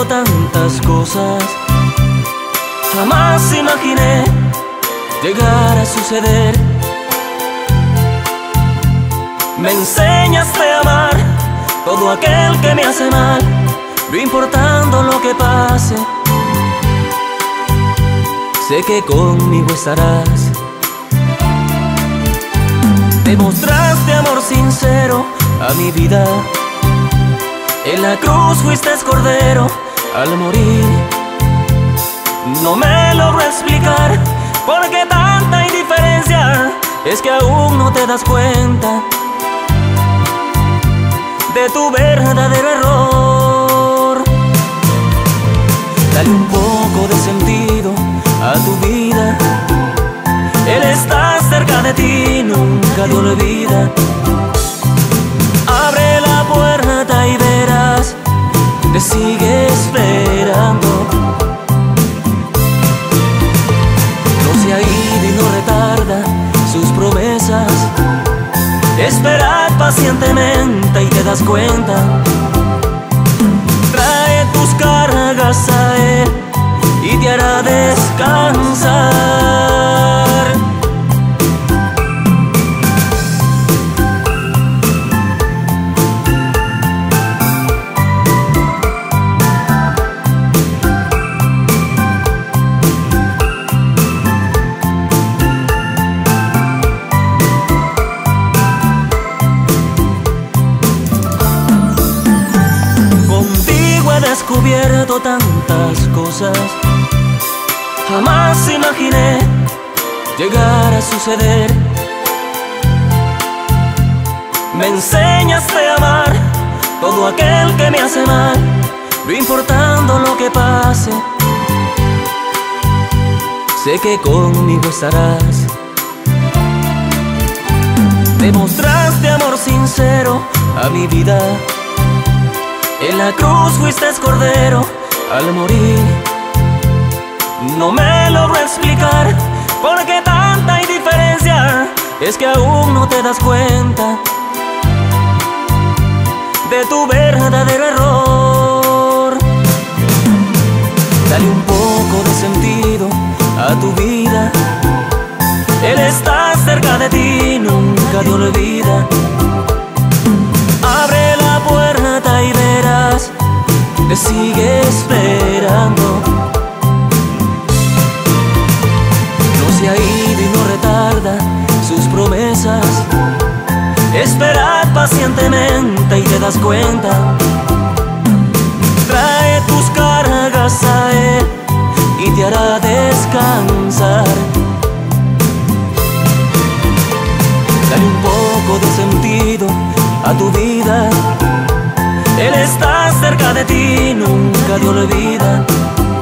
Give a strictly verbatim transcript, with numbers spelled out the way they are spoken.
descubierto tantas cosas. Jamás imaginé llegar a suceder. Me enseñaste a amar todo aquel que me hace mal, no importando lo que pase. Sé que conmigo estarás. Demostraste amor sincero a mi vida. En la cruz fuiste cordero al morir. No me logro explicar por qué tanta indiferencia. Es que aún no te das cuenta de tu verdadero error. Dale un poco de sentido a tu vida. Él está cerca de ti, nunca te olvida. Abre la puerta y verás, te sigue esperando. No se ha ido y no retarda sus promesas. Esperad pacientemente y te das cuenta. Trae tus cargas a él y te hará descansar. He descubierto tantas cosas. Jamás imaginé llegar a suceder. Me enseñaste a amar todo aquel que me hace mal, no importando lo que pase. Sé que conmigo estarás. Demostraste amor sincero a mi vida. En la cruz fuiste cordero al morir. No me logro explicar por qué tanta indiferencia. Es que aún no te das cuenta de tu verdadero error. Dale un poco de sentido a tu vida. Él está cerca de ti, nunca te olvida. Abre la puerta y verás, te sigue esperando. No se ha ido y no retarda sus promesas. Esperad pacientemente y te das cuenta. Trae tus cargas a él y te hará descansar. Dale un poco de sentido a tu vida. Él está cerca de ti, nunca te olvida.